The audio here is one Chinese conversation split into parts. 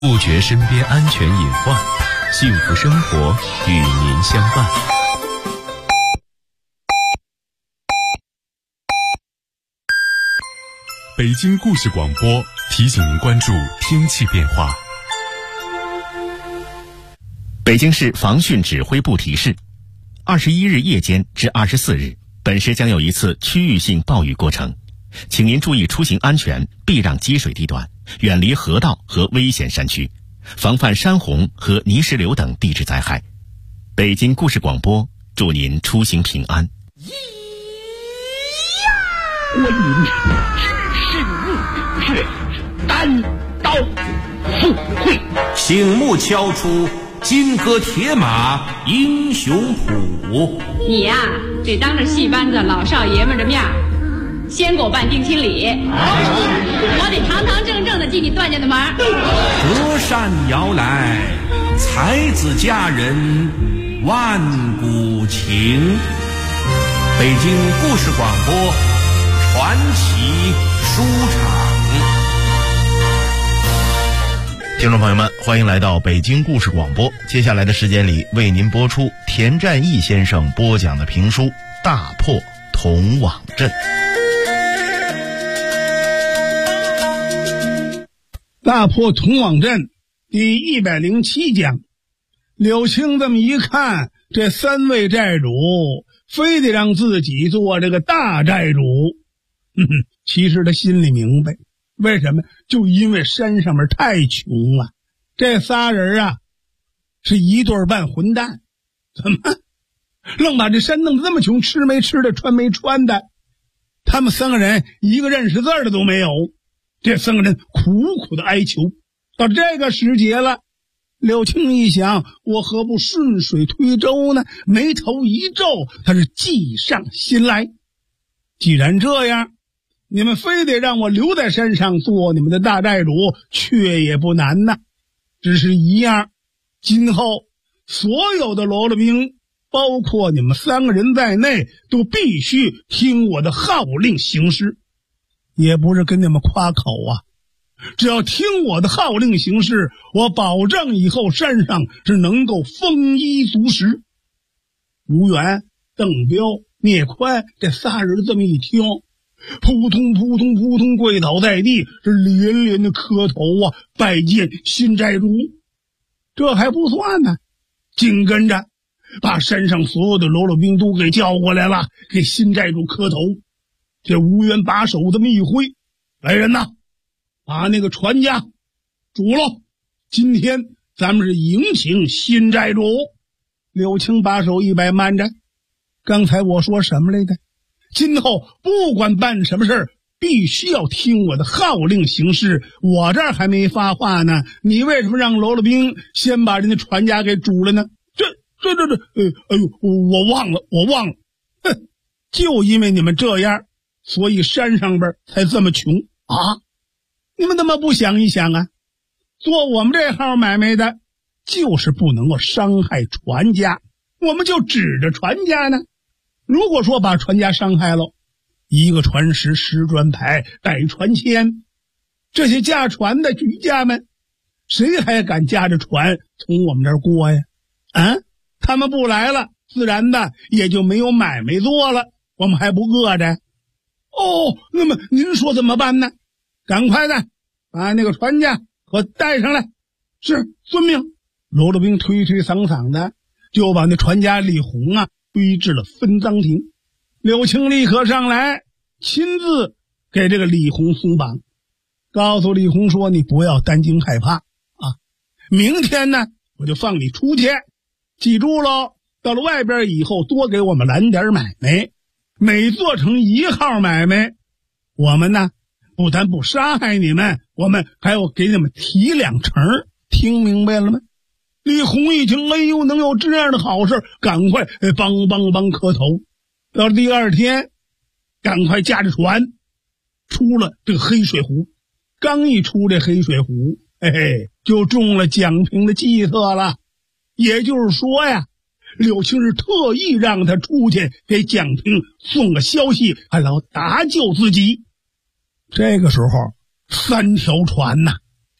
不觉身边安全隐患，幸福生活与您相伴。 北京故事广播提醒您关注天气变化。 北京市防汛指挥部提示，21日夜间至24日，本市将有一次区域性暴雨过程，请您注意出行安全，避让积水地段，远离河道和危险山区，防范山洪和泥石流等地质灾害。北京故事广播祝您出行平安。 关云知事怒却单刀赴会， 醒目敲出金戈铁马英雄谱。 你呀，得当着戏班子老少爷们的面先给我办定亲礼，我得堂堂正正的进你段家的门。 隔山遥来，才子佳人万古情。北京故事广播传奇书场。 听众朋友们，欢迎来到北京故事广播。接下来的时间里，为您播出田占义先生播讲的评书《大破童网阵》。 大破童网阵第107讲。柳青这么一看，这三位债主非得让自己做这个大债主。其实他心里明白，为什么？就因为山上面太穷了，这仨人啊是一对半混蛋。怎么愣把这山弄得这么穷，吃没吃的，穿没穿的？他们三个人一个认识字的都没有。这三个人苦苦的哀求。到这个时节了，柳青一想，我何不顺水推舟呢？眉头一皱，他是计上心来。既然这样，你们非得让我留在山上做你们的大债主，却也不难呐。只是一样，今后所有的喽啰兵，包括你们三个人在内，都必须听我的号令行事。也不是跟你们夸口啊，只要听我的号令行事，我保证以后山上是能够丰衣足食。吴元、邓彪、聂宽这仨人这么一听，扑通扑通扑通跪倒在地，是连连的磕头啊，拜见新债主。这还不算呢，紧跟着把山上所有的喽啰兵都给叫过来了，给新债主磕头。这吴元把手这么一挥，来人呐，把那个船家煮了，今天咱们是迎请新债主。柳青把手一摆，慢着，刚才我说什么来着？今后不管办什么事儿，必须要听我的号令行事。我这儿还没发话呢，你为什么让喽啰兵先把人家船家给煮了呢？哎呦，我忘了。哼，就因为你们这样，所以山上边才这么穷啊！你们怎么不想一想啊？做我们这号买卖的，就是不能够伤害船家，我们就指着船家呢。如果说把船家伤害了，一个船石10砖牌带船签，这些驾船的渔家们，谁还敢驾着船从我们这儿过呀？他们不来了，自然的也就没有买卖做了，我们还不饿着？那么您说怎么办呢？赶快的把那个船家给我带上来。是，遵命。喽啰兵推推搡搡的就把那船家李红啊推至了分赃亭。柳青立刻上来，亲自给这个李红松绑，告诉李红说，你不要担惊害怕啊，明天呢我就放你出去，记住喽，到了外边以后多给我们揽点买卖，每做成1号买卖，我们呢不但不杀害你们，我们还要给你们提2成，听明白了吗？李红一听，哎呦，能有这样的好事，赶快帮磕头。到了第二天，赶快驾着船出了这个黑水湖。刚一出这黑水湖，就中了蒋平的计策了。也就是说呀，柳青是特意让他出去给蒋平送个消息，还要搭救自己。这个时候3条船呐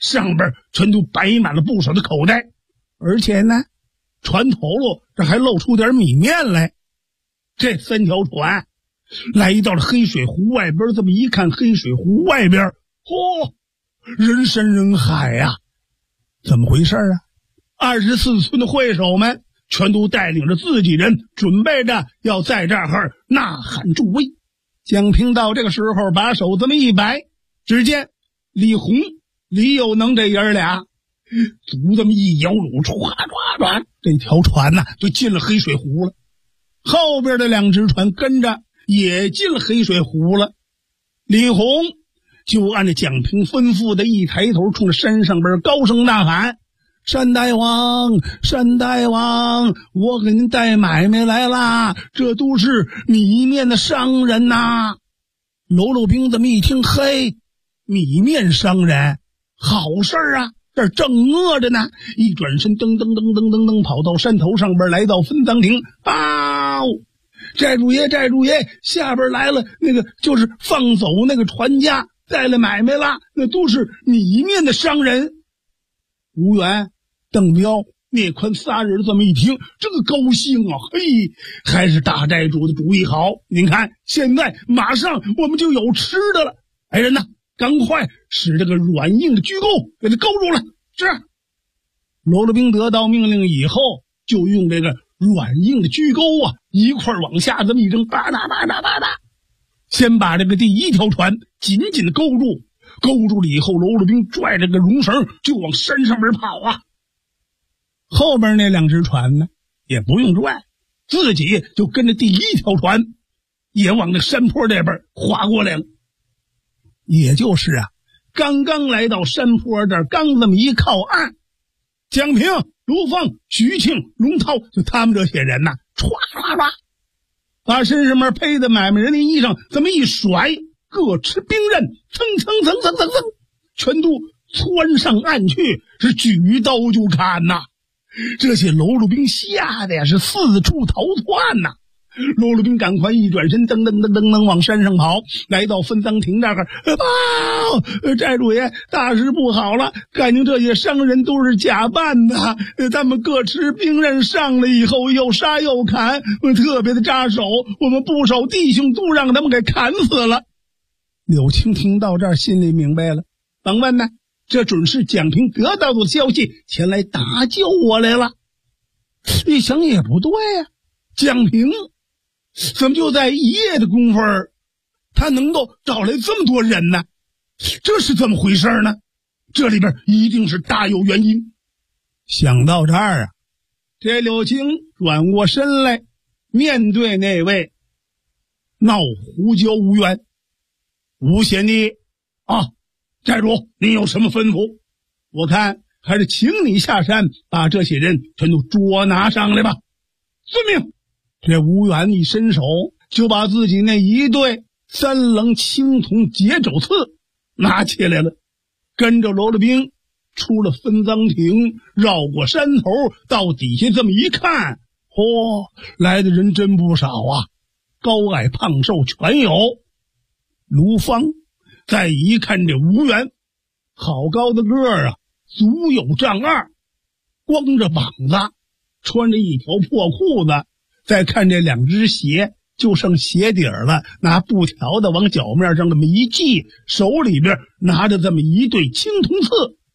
上边全都摆满了不少的口袋，而且呢，船头喽这还露出点米面来。这3条船来到了黑水湖外边，这么一看，黑水湖外边，人山人海呀！怎么回事啊？24村的会手们全都带领着自己人，准备着要在这儿呐喊助威。蒋平到这个时候把手这么一摆，只见李红、李有能这爷俩足这么一摇橹，唰唰唰，这条船呐就进了黑水湖了。后边的2只船跟着也进了黑水湖了。李红就按照蒋平吩咐的，一抬头冲着山上边高声呐喊：山大王，山大王，我给您带买卖来啦，这都是米面的商人呐。喽啰兵这么一听，嘿，米面商人，好事啊，这正饿着呢。一转身，噔噔噔噔噔噔，跑到山头上边，来到分赃亭。寨主爷，寨主爷，下边来了那个就是放走那个船家，带来买卖啦，那都是米面的商人。吴元、邓彪、聂宽仨人这么一听，这个高兴啊！嘿，还是大寨主的主意好。您看，现在马上我们就有吃的了。来人呐，赶快使这个软硬的鞠钩给他勾住了。是。喽啰兵得到命令以后，就用这个软硬的鞠钩啊，一块往下这么一扔，吧嗒吧嗒吧嗒，先把这个第1条船紧紧的勾住。勾住了以后，喽啰兵拽着个绒绳就往山上边跑啊。后边那2只船呢，也不用拽，自己就跟着第1条船也往那山坡这边划过来了。也就是啊，刚刚来到山坡这儿，刚这么一靠岸，蒋平、卢芳、徐庆、龙涛，就他们这些人呐，唰唰唰，把身上面披的买卖人的衣裳这么一甩，各持兵刃，蹭蹭蹭蹭蹭蹭，全都窜上岸去，是举刀就砍呐。这些喽啰兵吓得呀是四处逃窜呐。喽啰兵赶快一转身，噔噔噔噔噔往山上跑，来到分赃亭这儿。寨主爷，大事不好了，感情这些商人都是假扮的，他们各持兵刃上来以后，又杀又砍，特别的扎手，我们不少弟兄都让他们给砍死了。柳青听到这儿，心里明白了，甭问呢，这准是蒋平得到的消息，前来搭救我来了。一想也不对呀，蒋平怎么就在一夜的功夫他能够找来这么多人呢？这是怎么回事呢？这里边一定是大有原因。想到这儿啊，这柳青转过身来，面对那位闹胡椒无缘。吴贤弟啊，寨主您有什么吩咐？我看还是请你下山，把这些人全都捉拿上来吧。遵命。这吴元一伸手，就把自己那一对3棱青铜结肘刺拿起来了，跟着喽啰兵出了分赃亭，绕过山头，到底下这么一看，来的人真不少啊，高矮胖瘦全有。卢芳再一看这吴元，好高的个儿啊，足有丈2，光着膀子，穿着一条破裤子，再看这2只鞋就剩鞋底了，拿布条的往脚面上这么一系，手里边拿着这么一对青铜刺。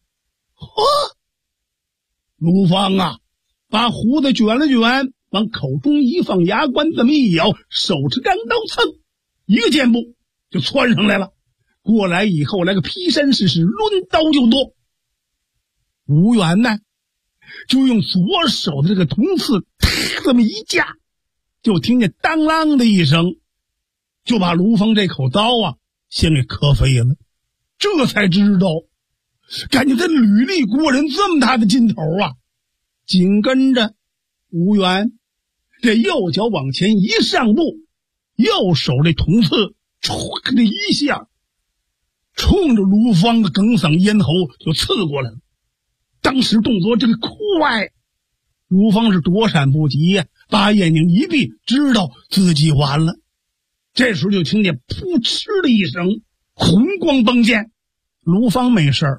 卢芳啊，把胡子卷了卷，往口中一放，牙关这么一咬，手持钢刀，蹭一个箭步就窜上来了。过来以后，来个劈山式抡刀就剁。吴元呢，就用左手的这个铜刺这么一架，就听见当啷的一声，就把卢芳这口刀啊先给磕飞了。这才知道，感觉他履历过人这么大的劲头啊！紧跟着吴元这右脚往前一上步，右手这铜刺唰的一下，冲着卢芳的哽嗓咽喉就刺过来了。当时动作这个快，卢芳是躲闪不及呀，把眼睛一闭，知道自己完了。这时候就听见扑哧的一声，红光迸现。卢芳没事儿，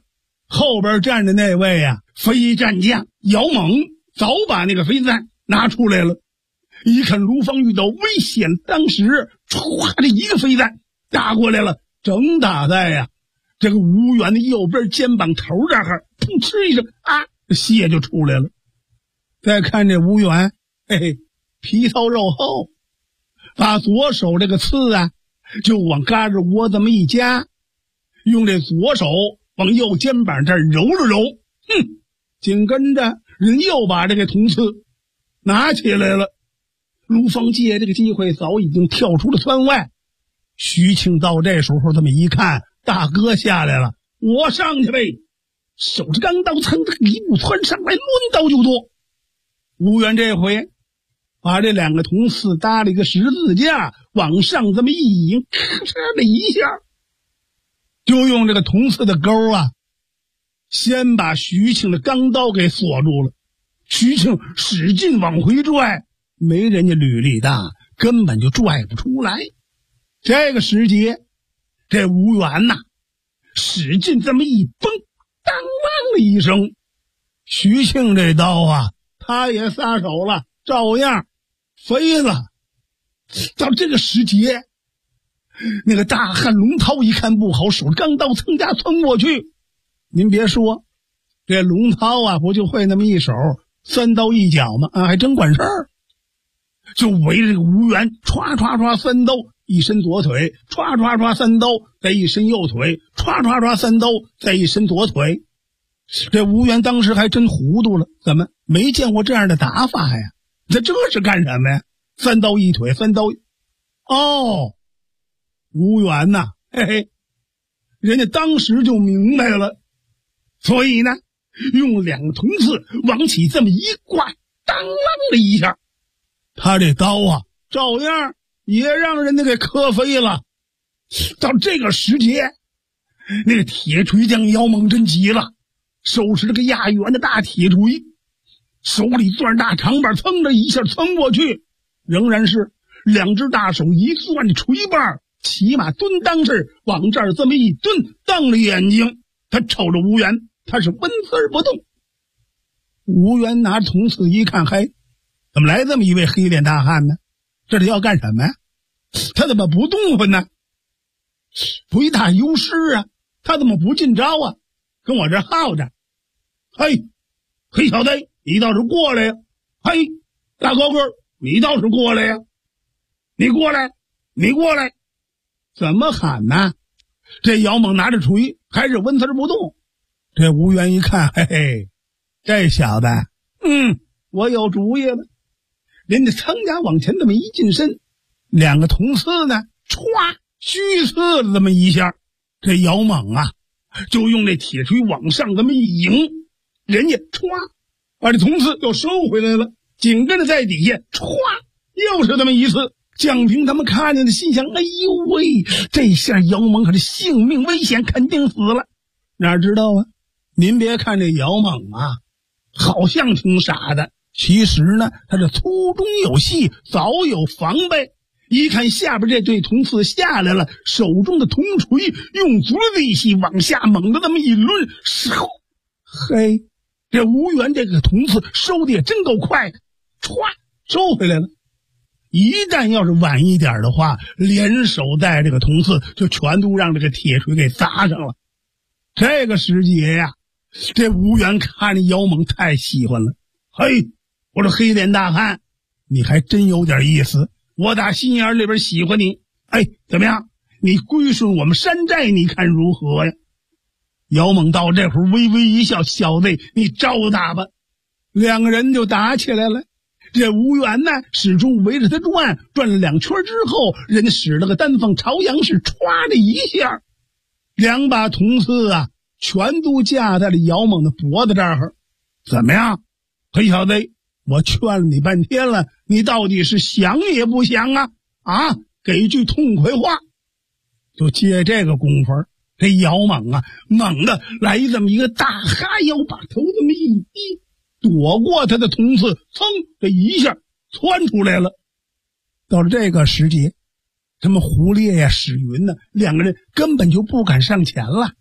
后边站的那位啊，飞战将姚猛早把那个飞弹拿出来了。一看卢方遇到危险，当时唰的一个飞弹打过来了，正打在呀这个吴元的右边肩膀头这儿，噗嗤一声啊，血就出来了。再看这吴元，嘿嘿，皮糙肉厚，把左手这个刺啊就往胳肢窝这么一夹，用这左手往右肩膀这儿揉了揉，紧跟着人又把这个铜刺拿起来了。卢方借这个机会早已经跳出了村外。徐庆到这时候这么一看，大哥下来了，我上去呗，手着钢刀噌的一步窜上来，抡刀就剁。吴元这回把这两个铜刺搭了一个十字架，往上这么一引，咔嚓的一下，就用这个铜刺的钩啊，先把徐庆的钢刀给锁住了。徐庆使劲往回拽，没人家履力大，根本就拽不出来。这个时节，这吴元呐，使劲这么一崩，当啷的一声，徐庆这刀啊，他也撒手了，照样飞了。到这个时节，那个大汉龙涛一看不好，手着钢刀噌家窜过去。您别说，这龙涛啊，不就会那么一手三刀一脚吗？还真管事儿。就围着这个吴元歘歘歘三刀，一伸左腿，歘歘歘三刀，再一伸右腿，歘歘歘三刀，再一伸左腿。这吴元当时还真糊涂了，怎么没见过这样的打法呀？这是干什么呀？三刀一腿，三刀哦，吴元呐，嘿嘿，人家当时就明白了，所以呢，用两个铜刺往起这么一挂，当啷的一下，他这刀啊，照样也让人家给磕飞了。到这个时节，那个铁锤匠姚猛真急了，手持这个压圆的大铁锤，手里攥大长把，噌的一下窜过去，仍然是两只大手一攥锤把，起码蹲当时往这儿这么一蹲，瞪着眼睛，他瞅着吴元，他是纹丝儿不动。吴元拿着铜刺一看，嘿，怎么来这么一位黑脸大汉呢？这里要干什么呀？他怎么不动弹呢？不一大优势啊，他怎么不进招啊？跟我这耗着。嘿，黑小子，你倒是过来呀！嘿，大高个，你倒是过来呀！你过来，你过来！怎么喊呢？这姚猛拿着锤还是纹丝不动。这吴元一看，嘿嘿，这小子，我有主意了。人家噌家往前这么一近身，两个铜刺呢，歘，虚刺了这么一下，这姚猛啊，就用这铁锤往上这么一迎，人家歘，把这铜刺又收回来了，紧跟着在底下歘，又是这么一次。蒋平他们看见的心想，哎呦喂，这下姚猛可是性命危险，肯定死了。哪知道啊，您别看这姚猛啊，好像挺傻的，其实呢，他是粗中有细，早有防备。一看下边这对铜刺下来了，手中的铜锤用足了力气往下猛的这么一抡，嗖，嘿，这吴元这个铜刺收的也真够快的，歘，收回来了。一旦要是晚一点的话，连手带这个铜刺就全都让这个铁锤给砸上了。这个时节呀，这吴元看着姚猛太喜欢了，嘿，我说黑脸大汉，你还真有点意思，我打心眼里边喜欢你。哎，怎么样？你归顺我们山寨，你看如何呀？姚猛到这会儿微微一笑，小子，你招打吧。两个人就打起来了。这吴元呢，始终围着他转了2圈之后，人家使了个单放朝阳式，歘的一下，两把铜刺啊，全都架在了姚猛的脖子这儿。怎么样，黑小子，我劝了你半天了，你到底是想也不想啊？啊，给一句痛快话。就借这个功夫，这姚猛啊，猛的来这么一个大哈腰，把头这么一低，躲过他的铜刺，噌，这一下窜出来了。到了这个时节，什么胡烈呀、史云呢，两个人根本就不敢上前了。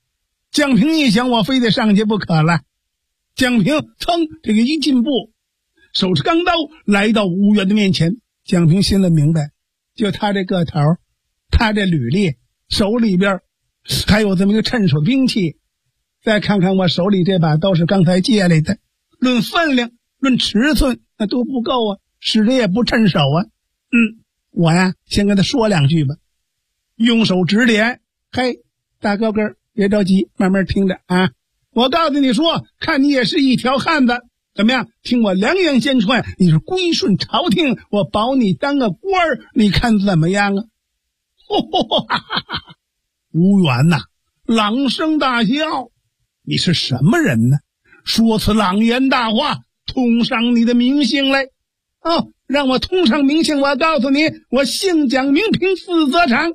蒋平一想，我非得上去不可了。蒋平噌这个一进步，手持钢刀来到吴元的面前。蒋平心里明白，就他这个头，他这履历，手里边还有这么一个趁手的兵器，再看看我手里这把刀是刚才借来的，论分量论尺寸那都不够啊，使得也不趁手啊。我呀先跟他说两句吧，用手指点。嘿，大高个儿，别着急，慢慢听着啊。我告诉你说，看你也是一条汉子，怎么样？听我良言先传，你是归顺朝廷，我保你当个官儿，你看怎么样啊？吴元呐，朗声大笑，你是什么人呢？说此朗言大话，通上你的名姓来。让我通上名姓，我告诉你，我姓蒋，名平，字泽长。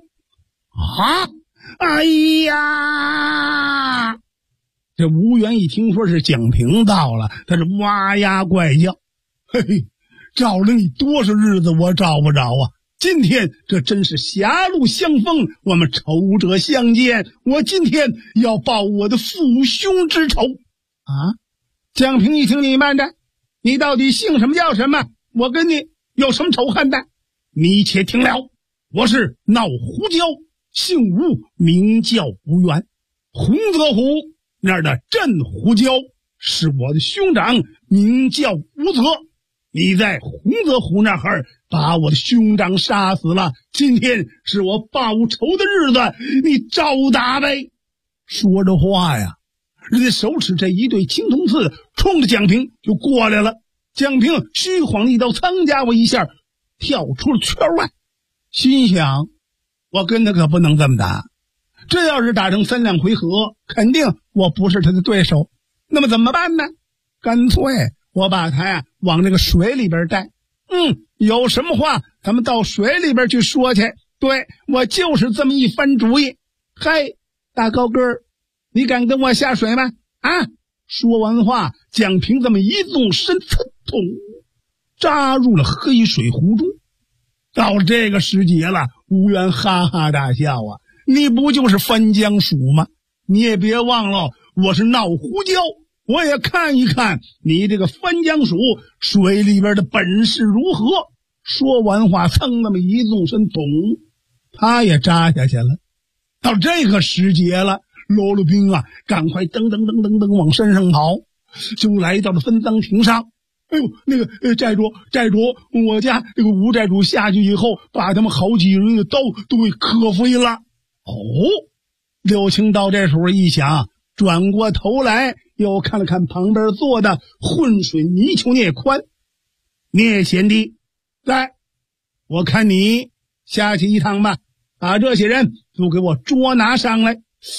哎呀！这吴元一听说是蒋平到了，他是哇呀怪叫，嘿嘿，找了你多少日子我找不着啊！今天这真是狭路相逢，我们仇者相见，我今天要报我的父兄之仇啊！蒋平一听，你慢着，你到底姓什么叫什么？我跟你有什么仇恨的？你且听了，我是闹胡椒，姓吴，名叫吴元，洪泽湖那儿的镇胡椒是我的兄长，名叫吴泽。你在洪泽湖那儿把我的兄长杀死了，今天是我报仇的日子，你照打呗。说着话呀，人家手持这一对青铜刺，冲着蒋平就过来了。蒋平虚晃一刀，噌家伙一下跳出了圈外，心想，我跟他可不能这么打，这要是打成3两回合，肯定我不是他的对手。那么怎么办呢？干脆我把他呀往那个水里边带。有什么话咱们到水里边去说去。对，我就是这么一番主意。嘿，大高个儿，你敢跟我下水吗？说完话，蒋平这么一纵身，扎入了黑水湖中。到了这个时节了，吴元哈哈大笑啊，你不就是翻江鼠吗？你也别忘了，我是闹胡椒，我也看一看你这个翻江鼠水里边的本事如何。说完话，噌那么一纵身，他也扎下去了。到这个时节了，喽啰兵啊，赶快噔往山上跑，就来到了分赃亭上。哎呦，那个寨主，我家这个吴寨主下去以后，把他们好几人的刀都给磕飞了。刘青到这时候一想，转过头来又看了看旁边坐的浑水泥鳅聂宽。聂贤弟，来，我看你下去一趟吧，把这些人都给我捉拿上来。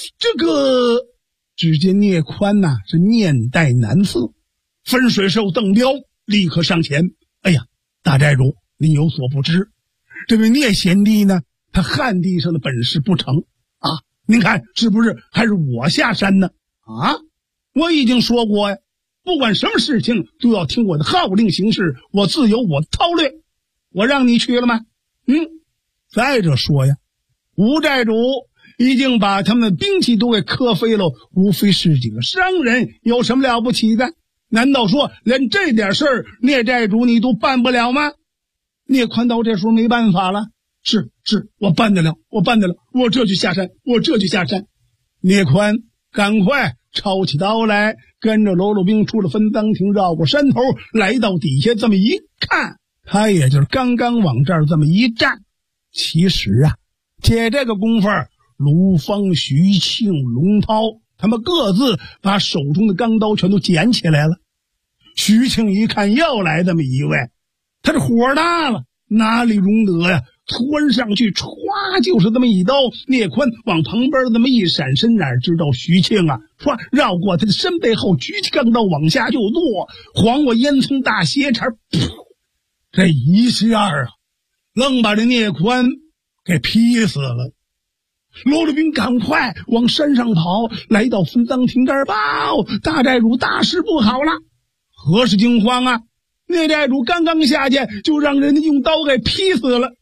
只见聂宽呐，是面带难色，分水手邓彪立刻上前。哎呀，大寨主，你有所不知，这位聂贤弟呢，他旱地上的本事不成啊，您看是不是还是我下山呢？我已经说过呀，不管什么事情都要听我的号令行事，我自有我的韬略。我让你去了吗？再者说呀，吴寨主已经把他们的兵器都给磕飞了，无非是几个商人，有什么了不起的？难道说连这点事儿聂寨主你都办不了吗？聂宽到这时候没办法了，是我办得了，我这就下山。聂宽赶快抄起刀来，跟着喽啰兵出了分赃亭，绕过山头来到底下，这么一看，他也就是刚刚往这儿这么一站。其实啊，借这个功夫，卢芳、徐庆、龙涛他们各自把手中的钢刀全都捡起来了。徐庆一看又来这么一位，他这火大了，哪里容得呀？窜上去歘就是这么一刀。聂宽往旁边这么一闪身，哪知道徐庆啊歘绕过他的身背后，举起钢刀往下就剁，晃我烟囱大斜茬，这一下啊愣把这聂宽给劈死了。喽啰兵赶快往山上跑，来到分赃亭这儿报，大寨主大事不好了。何时惊慌啊？聂寨主刚刚下去就让人家用刀给劈死了。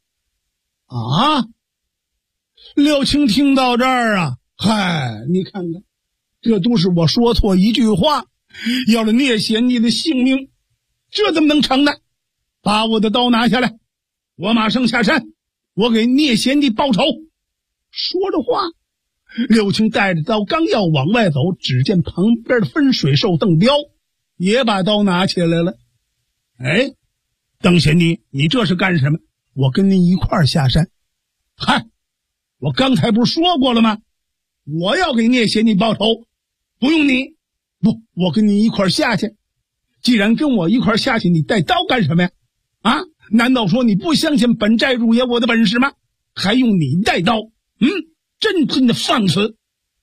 刘青听到这儿啊，嗨，你看看这都是我说错一句话，要了聂贤弟的性命，这怎么能成呢？把我的刀拿下来，我马上下山，我给聂贤弟报仇。说着话，柳青带着刀刚要往外走，只见旁边的分水兽邓彪也把刀拿起来了。哎，邓贤弟，你这是干什么？我跟您一块儿下山。嗨，我刚才不是说过了吗？我要给聂贤弟报仇，不用你。不，我跟你一块儿下去。既然跟我一块儿下去，你带刀干什么呀？啊，难道说你不相信本寨主爷我的本事吗？还用你带刀？真的放肆！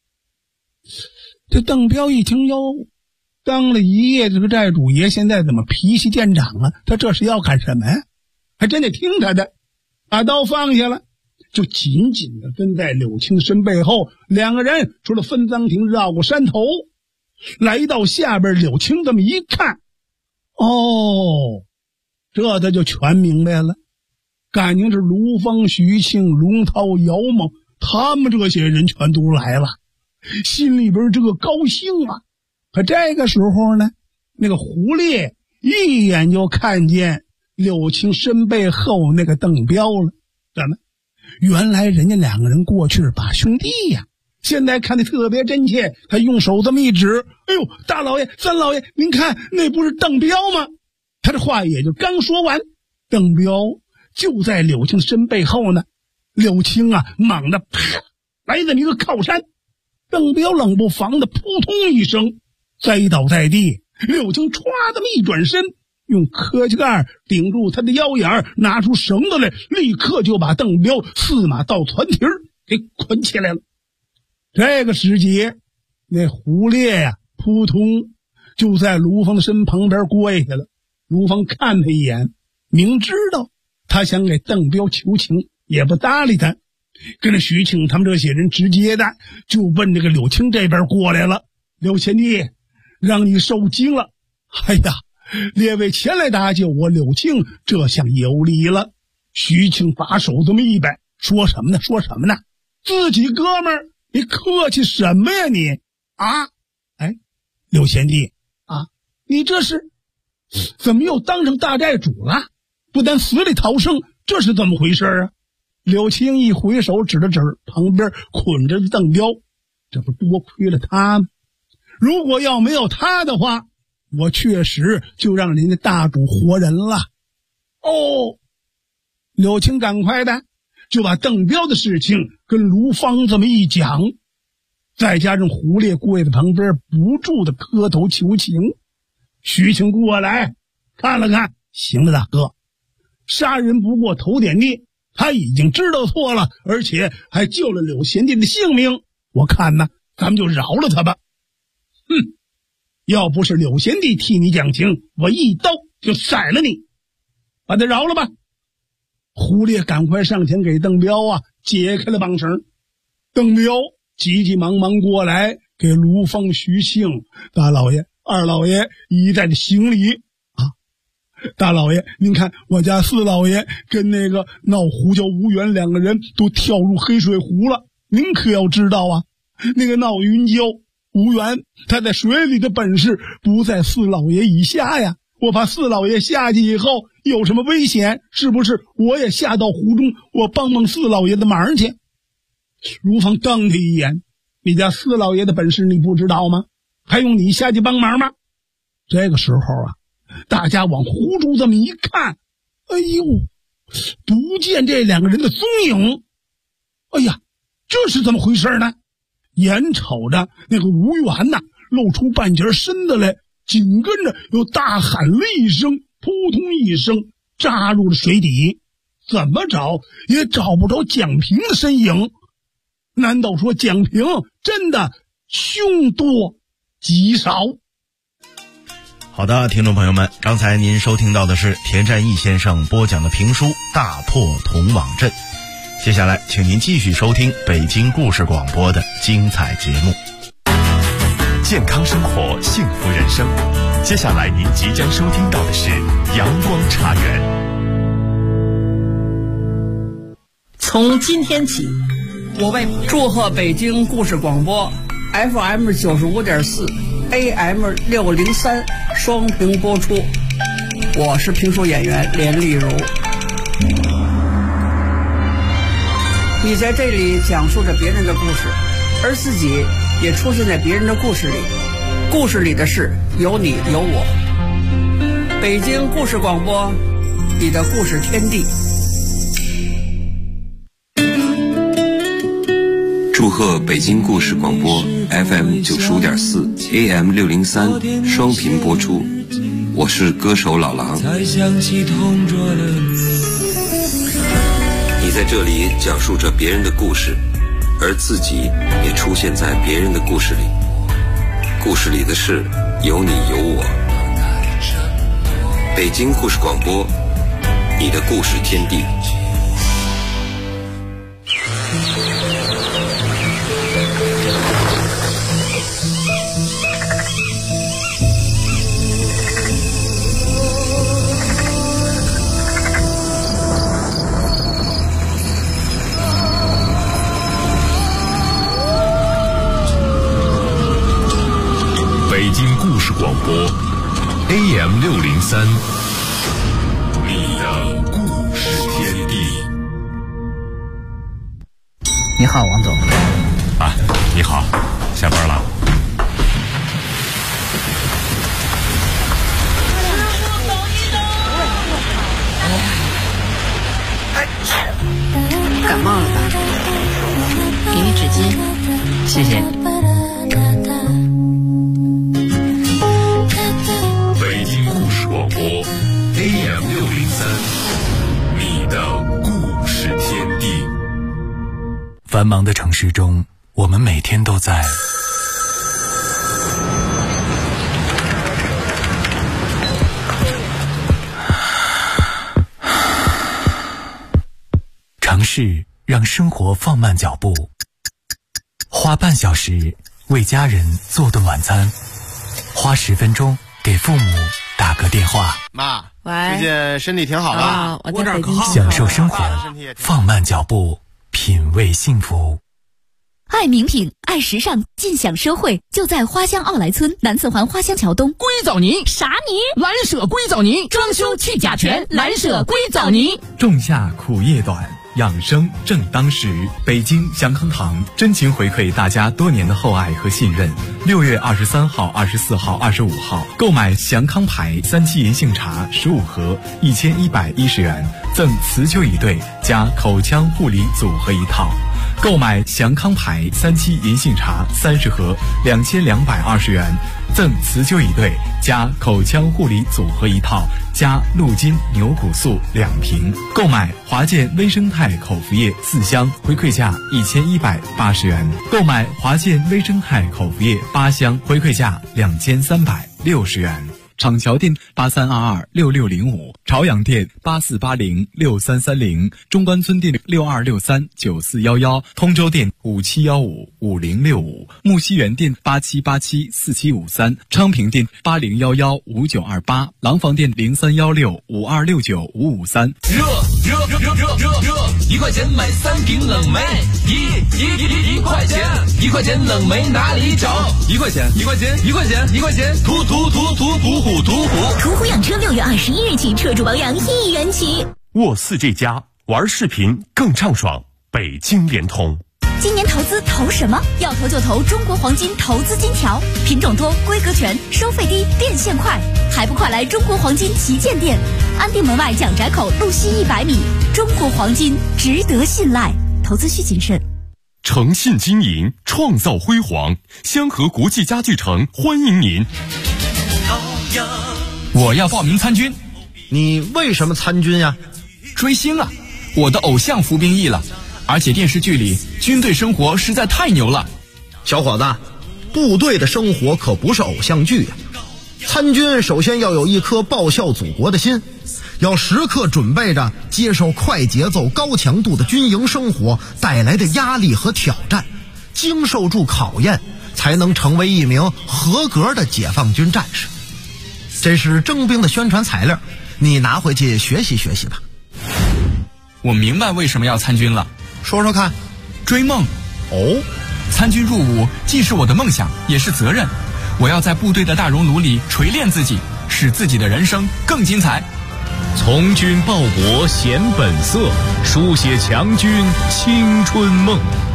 这邓彪一听，哟，当了一夜这个寨主爷，现在怎么脾气见长了？他这是要干什么呀？还真得听他的，把刀放下了，就紧紧地跟在柳青身背后。两个人除了分赃亭，绕过山头，来到下边。柳青这么一看，哦，这他就全明白了，感情是卢芳、徐庆、龙涛、姚猛他们这些人全都来了，心里边这个高兴啊。可这个时候呢，那个胡烈一眼就看见柳青身背后那个邓彪了。怎么？原来人家两个人过去是把兄弟呀，现在看得特别真切。他用手这么一指，哎呦，大老爷、三老爷，您看那不是邓彪吗？他这话也就刚说完，邓彪就在柳青身背后呢。柳青啊，猛地啪来这么一个靠山，邓彪冷不防的扑通一声栽倒在地。柳青歘这么一转身，用磕膝盖顶住他的腰眼，拿出绳子来，立刻就把邓彪4马倒船蹄给捆起来了。这个时节，那胡烈呀，扑通就在卢芳的身旁边跪下了。卢芳看他一眼，明知道他想给邓彪求情，也不搭理他，跟着徐庆他们这些人直接的就奔这个柳青这边过来了。柳贤弟，让你受惊了。哎呀，列位前来搭救我，柳青这下有理了。徐庆把手这么一摆，说什么呢？自己哥们儿，你客气什么呀你啊？哎，柳贤弟啊，你这是怎么又当成大寨主了？不但死里逃生，这是怎么回事啊？柳青一回手指了指旁边捆着的邓彪，这不多亏了他吗？如果要没有他的话，我确实就让人家大主活人了。哦，柳青赶快的就把邓彪的事情跟卢芳这么一讲，再加上胡烈跪在旁边不住的磕头求情。徐庆过来看了看，行了大哥，杀人不过头点地，他已经知道错了，而且还救了柳贤弟的性命，我看呢，咱们就饶了他吧。要不是柳贤弟替你讲情，我一刀就宰了你，把他饶了吧。胡烈赶快上前给邓彪啊解开了绑绳。邓彪急急忙忙过来给卢芳、徐庆，大老爷、二老爷一再的行礼啊。大老爷，您看我家4老爷跟那个闹胡椒吴元两个人都跳入黑水湖了，您可要知道啊，那个闹云椒吴元他在水里的本事不在4老爷以下呀。我怕4老爷下去以后有什么危险，是不是我也下到湖中，我帮4老爷的忙去？卢芳瞪他一眼，你家4老爷的本事你不知道吗？还用你下去帮忙吗？这个时候啊，大家往湖中这么一看，哎呦，不见这两个人的踪影。哎呀，这是怎么回事呢？眼瞅着那个吴元呐露出半截身子来，紧跟着又大喊了一声，扑通一声扎入了水底，怎么找也找不着蒋平的身影。难道说蒋平真的凶多吉少？ 好的，听众朋友们，刚才您收听到的是田占义先生播讲的评书《大破铜网阵》。接下来请您继续收听北京故事广播的精彩节目。 健康生活，幸福人生。接下来您即将收听到的是阳光茶园。 从今天起，我为祝贺北京故事广播 FM 95.4 AM 603双屏播出。我是评书演员连丽如。你在这里讲述着别人的故事，而自己也出现在别人的故事里。故事里的事有你有我。北京故事广播，你的故事天地。 祝贺北京故事广播 FM 95.4 AM 603双频播出。我是歌手老狼。你在这里讲述着别人的故事，而自己也出现在别人的故事里。故事里的事有你有我。北京故事广播，你的故事天地。 北京故事广播 AM 603，你的故事天地。 你好，王总。 啊，你好，下班了。 感冒了吧？给你纸巾。 谢谢。 北京故事广播 AM 603，你的故事天地。 繁忙的城市中，我们每天都在尝试让生活放慢脚步，花半小时为家人做顿晚餐，花10分钟给父母打个电话。 妈， 喂， 最近身体挺好吧？ 我在北京。 享受生活，放慢脚步，品味幸福。 爱名品，爱时尚，尽享奢惠，就在花乡奥莱村南四环花乡桥东。 硅藻泥啥泥？ 蓝舍硅藻泥，装修去甲醛，蓝舍硅藻泥。 仲夏苦夜短，养生正当时。北京祥康堂真情回馈大家多年的厚爱和信任。6月23号、24号、25号，购买祥康牌3七银杏茶15盒，1110元，赠辞旧椅对加口腔护理组合一套。购买祥康牌3七银杏茶30盒，2220元，赠辞旧椅对加口腔护理组合一套，加鹿筋牛骨素2瓶。购买华健微生态口服液4箱，回馈价1180元。购买华健微生态口服液8箱，回馈价2360元。厂桥店83226605，朝阳店84806330，中关村店62639411，通州店57155065，木樨园店87874753，昌平店80115928，廊坊店031652695553。 热，1块钱买3瓶冷梅，一块钱，1块钱冷梅哪里找？1块钱，途虎养车6月21日起车主保养1元起。 沃4这家玩视频更畅爽，北京联通。 今年投资投什么？要投就投中国黄金投资金条，品种多，规格全，收费低，变现快，还不快来中国黄金旗舰店，安定门外蒋宅口路西100米。中国黄金值得信赖，投资需谨慎。 诚信经营，创造辉煌，香河国际家具城欢迎您。 我要报名参军。 你为什么参军呀？ 追星啊，我的偶像服兵役了，而且电视剧里军队生活实在太牛了。 小伙子，部队的生活可不是偶像剧呀。参军首先要有一颗报效祖国的心，要时刻准备着接受快节奏高强度的军营生活带来的压力和挑战，经受住考验，才能成为一名合格的解放军战士。这是征兵的宣传材料，你拿回去学习学习吧。 我明白为什么要参军了， 说说看。 追梦。 哦， 参军入伍既是我的梦想，也是责任。我要在部队的大熔炉里锤炼自己，使自己的人生更精彩。 从军报国显本色，书写强军青春梦。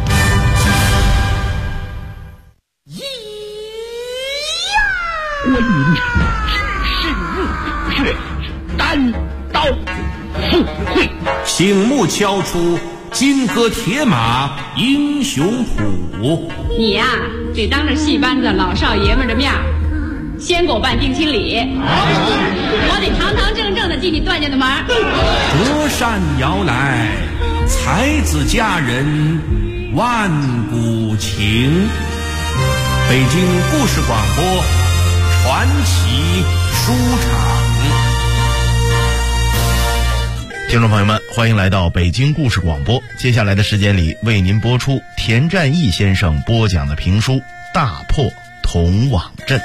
关云长只是入血，单刀赴会， 醒目敲出金戈铁马英雄谱。 你呀，得当着戏班子老少爷们的面先给我办定亲礼，我得堂堂正正的进你段家的门。 隔山遥来，才子佳人万古情。北京故事广播传奇书场。 听众朋友们，欢迎来到北京故事广播。接下来的时间里，为您播出田占义先生播讲的评书《大破铜网阵》。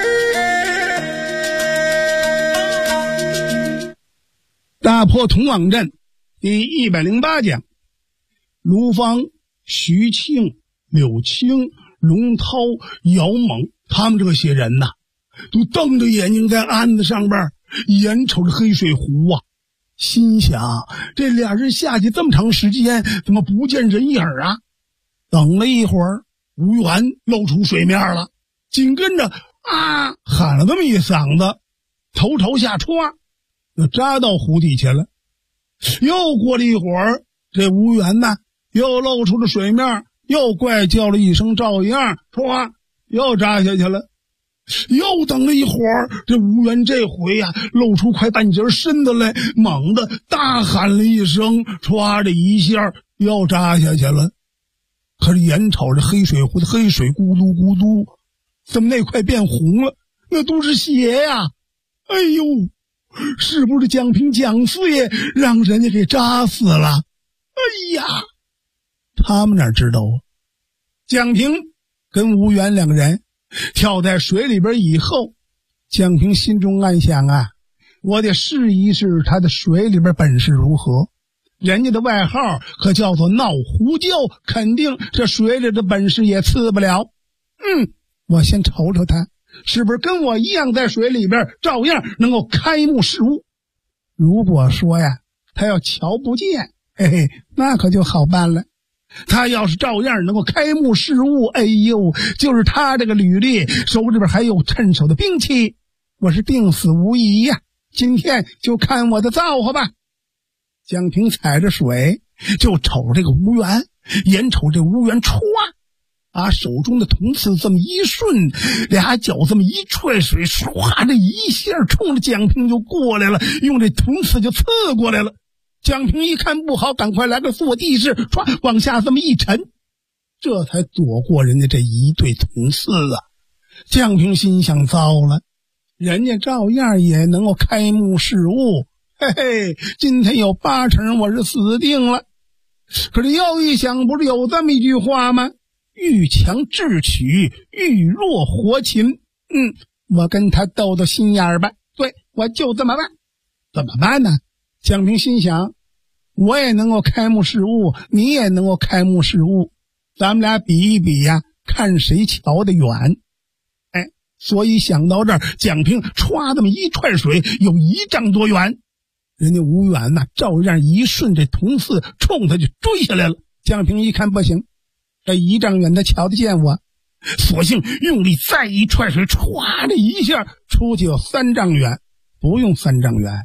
大破铜网阵第108讲，卢芳、徐庆、柳青、龙涛、姚猛，他们这些人呐，都瞪着眼睛在案子上边眼瞅着黑水湖啊，心想这俩人下去这么长时间，怎么不见人影啊？等了一会儿，吴元露出水面了，紧跟着啊喊了这么一嗓子，头朝下歘就扎到湖底去了。又过了一会儿，这吴元呢又露出了水面，又怪叫了一声照样，歘又扎下去了。又等了一会儿，这吴元这回呀露出快半截身子来，猛地大喊了一声，歘的一下又扎下去了。可是眼瞅着黑水湖的黑水咕嘟咕嘟，怎么那块变红了？那都是血呀！哎呦，是不是蒋平蒋四爷让人家给扎死了？哎呀，他们哪知道啊？蒋平跟吴元两个人跳在水里边以后，蒋平心中暗想啊，我得试一试他的水里边本事如何。人家的外号可叫做闹胡椒，肯定这水里的本事也次不了。我先瞅瞅他是不是跟我一样在水里边照样能够开目视物。如果说呀他要瞧不见，嘿嘿，那可就好办了。他要是照样能够开目视物，哎呦，就是他这个履历手里边还有趁手的兵器，我是定死无疑呀。今天就看我的造化吧。蒋平踩着水就瞅这个吴元，眼瞅这吴元歘把手中的铜刺这么一顺，俩脚这么一踹水，唰的一下冲着蒋平就过来了，用这铜刺就刺过来了。蒋平一看不好，赶快来个坐地势，唰往下这么一沉，这才躲过人家这一对铜刺啊。蒋平心想，糟了，人家照样也能够开目视物，嘿嘿，今天有8成我是死定了。可是又一想，不是有这么一句话吗？遇强智取，遇弱活擒。我跟他斗斗心眼儿吧。对，我就这么办。怎么办呢？蒋平心想，我也能够开目视物，你也能够开目视物，咱们俩比一比呀，看谁瞧得远。所以想到这儿，蒋平歘这么一踹水，有1丈多远。人家吴元呐，照样一顺这铜刺冲他就追下来了。蒋平一看不行，这1丈远他瞧得见我，索性用力再一踹水，歘的一下出去有3丈远，不用3丈远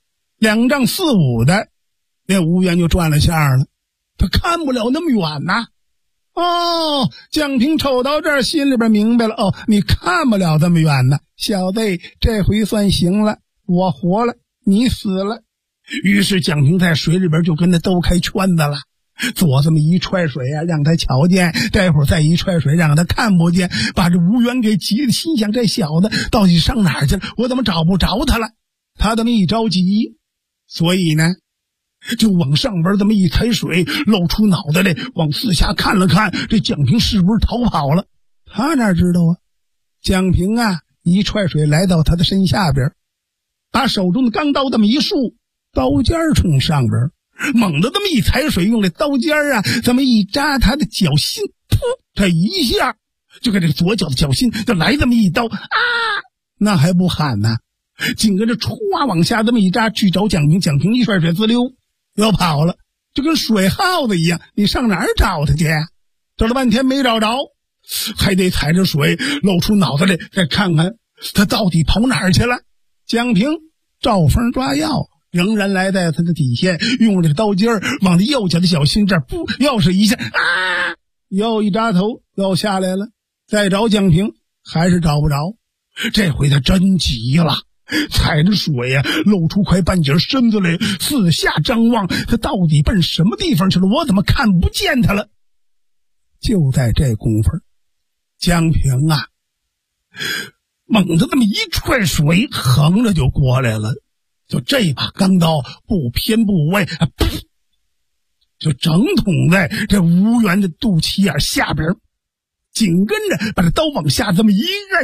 ，2丈4、5的，那吴元就转了下了，他看不了那么远呐。蒋平瞅到这儿，心里边明白了，你看不了这么远呢，小子，这回算行了，我活了，你死了。于是蒋平在水里边就跟他兜开圈子了，左这么一踹水啊，让他瞧见，待会儿再一踹水让他看不见，把这吴元给急的，心想这小子到底上哪儿去了，我怎么找不着他了。他这么一着急，所以呢就往上边这么一抬水，露出脑袋来往四下看了看，这蒋平是不是逃跑了？他哪知道啊。蒋平啊一踹水来到他的身下边，把手中的钢刀这么一竖，刀尖冲上边，猛地这么一踩水，用这刀尖啊这么一扎他的脚心， 噗，这一下就给这个左脚的脚心就来这么一刀啊！那还不喊呢，紧跟着歘往下这么一扎去找蒋平，蒋平一甩水滋溜要跑了，就跟水耗子一样，你上哪儿找他去？找了半天没找着，还得踩着水露出脑袋来再看看他到底跑哪儿去了。蒋平照风抓药，仍然来在他的底线，用这个刀尖往他右脚的小心这儿不又是一下啊，又一扎头又下来了，再找蒋平还是找不着。这回他真急了，踩着水呀，露出快半截身子来，四下张望，他到底奔什么地方去了？我怎么看不见他了？就在这功夫，蒋平啊猛地这么一踹水，横着就过来了，就这把钢刀不偏不歪，就整捅在这吴元的肚脐眼下边，紧跟着把这刀往下这么一摁，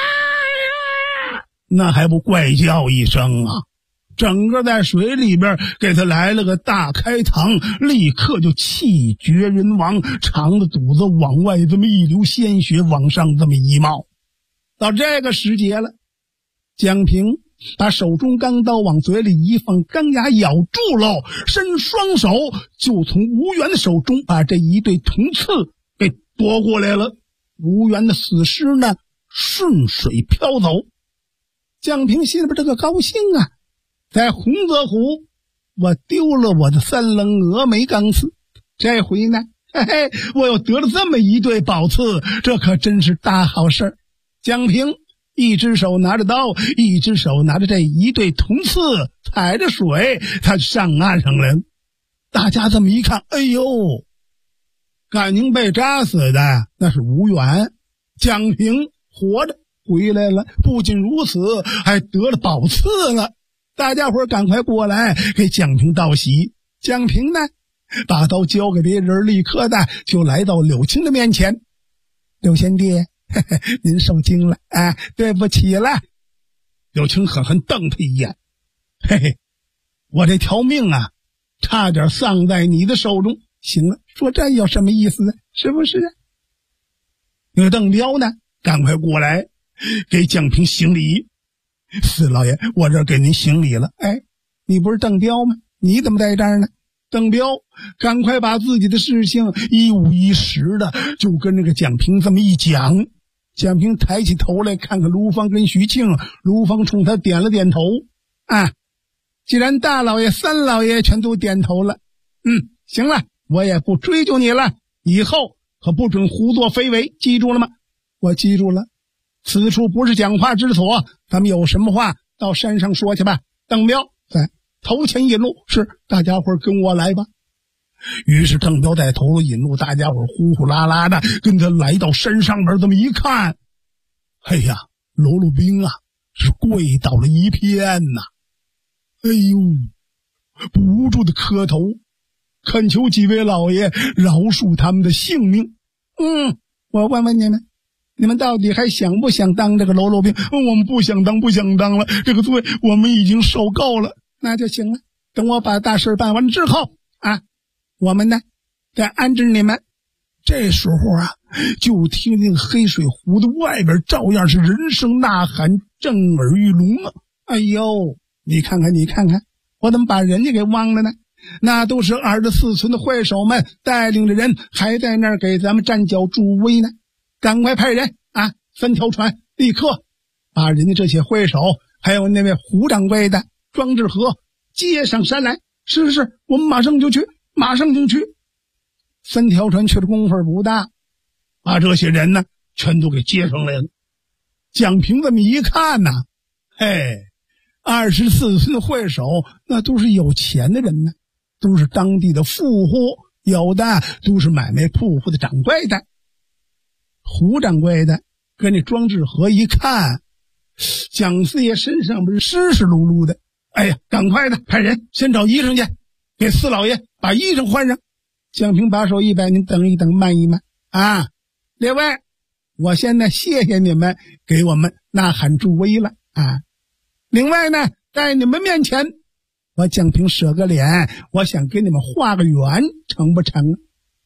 那还不怪叫一声啊！整个在水里边给他来了个大开膛，立刻就气绝人亡，肠子肚子往外这么一流，鲜血往上这么一冒。到这个时节了，蒋平把手中钢刀往嘴里一放，钢牙咬住喽，伸双手就从吴元的手中把这一对铜刺给夺过来了。吴元的死尸呢顺水飘走。蒋平心里边这个高兴啊，在洪泽湖我丢了我的三棱峨眉钢刺，这回呢嘿嘿，我又得了这么一对宝刺，这可真是大好事。蒋平一只手拿着刀，一只手拿着这一对铜刺，踩着水他上岸上来了。大家这么一看，哎呦，感情被扎死的那是吴元，蒋平活着回来了，不仅如此，还得了宝刺了。大家伙赶快过来给蒋平道喜。蒋平呢把刀交给别人，立刻的就来到柳青的面前。柳贤弟，嘿嘿，您受惊了，哎，对不起了。柳青狠狠瞪他一眼，嘿嘿，我这条命啊差点丧在你的手中。行了，说这有什么意思呢？是不是啊？那个邓彪呢赶快过来给蒋平行礼。四老爷，我这给您行礼了。哎，你不是邓彪吗？你怎么在这儿呢？邓彪赶快把自己的事情一五一十的就跟那个蒋平这么一讲。蒋平抬起头来看看卢芳跟徐庆，卢芳冲他点了点头。啊，既然大老爷三老爷全都点头了，行了，我也不追究你了，以后可不准胡作非为，记住了吗？我记住了，此处不是讲话之所，咱们有什么话到山上说去吧。邓彪在头前引路，是，大家伙跟我来吧。于是邓彪在头路引路，大家伙呼呼啦啦的跟他来到山上边，这么一看，哎呀，喽啰兵啊是跪倒了一片呐。哎呦，不住的磕头，恳求几位老爷饶恕他们的性命。我问问你们，你们到底还想不想当这个喽啰兵？我们不想当了，这个罪我们已经受够了。那就行了，等我把大事办完之后啊，我们呢再安置你们。这时候啊，就听那个黑水湖的外边照样是人声呐喊，震耳欲聋啊。哎呦，你看看，我怎么把人家给忘了呢？那都是24村的会手们带领着人还在那儿给咱们站脚助威呢。赶快派人啊，3条船立刻把人家这些会手还有那位胡掌柜的庄志和接上山来。是，我们马上就去。3条船去的功夫不大，把这些人呢全都给接上来了。蒋平这么一看呢，嘿，24村的会手那都是有钱的人呢，都是当地的富户，有的都是买卖铺户的掌柜的。胡掌柜的跟那庄志和一看，蒋四爷身上不是湿湿漉漉的，哎呀，赶快的派人先找衣裳去，给四老爷把衣裳换上。蒋平把手一摆，您等一等，慢一慢啊！列位，我先呢谢谢你们给我们呐喊助威了啊！另外呢，在你们面前，我蒋平舍个脸，我想给你们画个圆，成不成？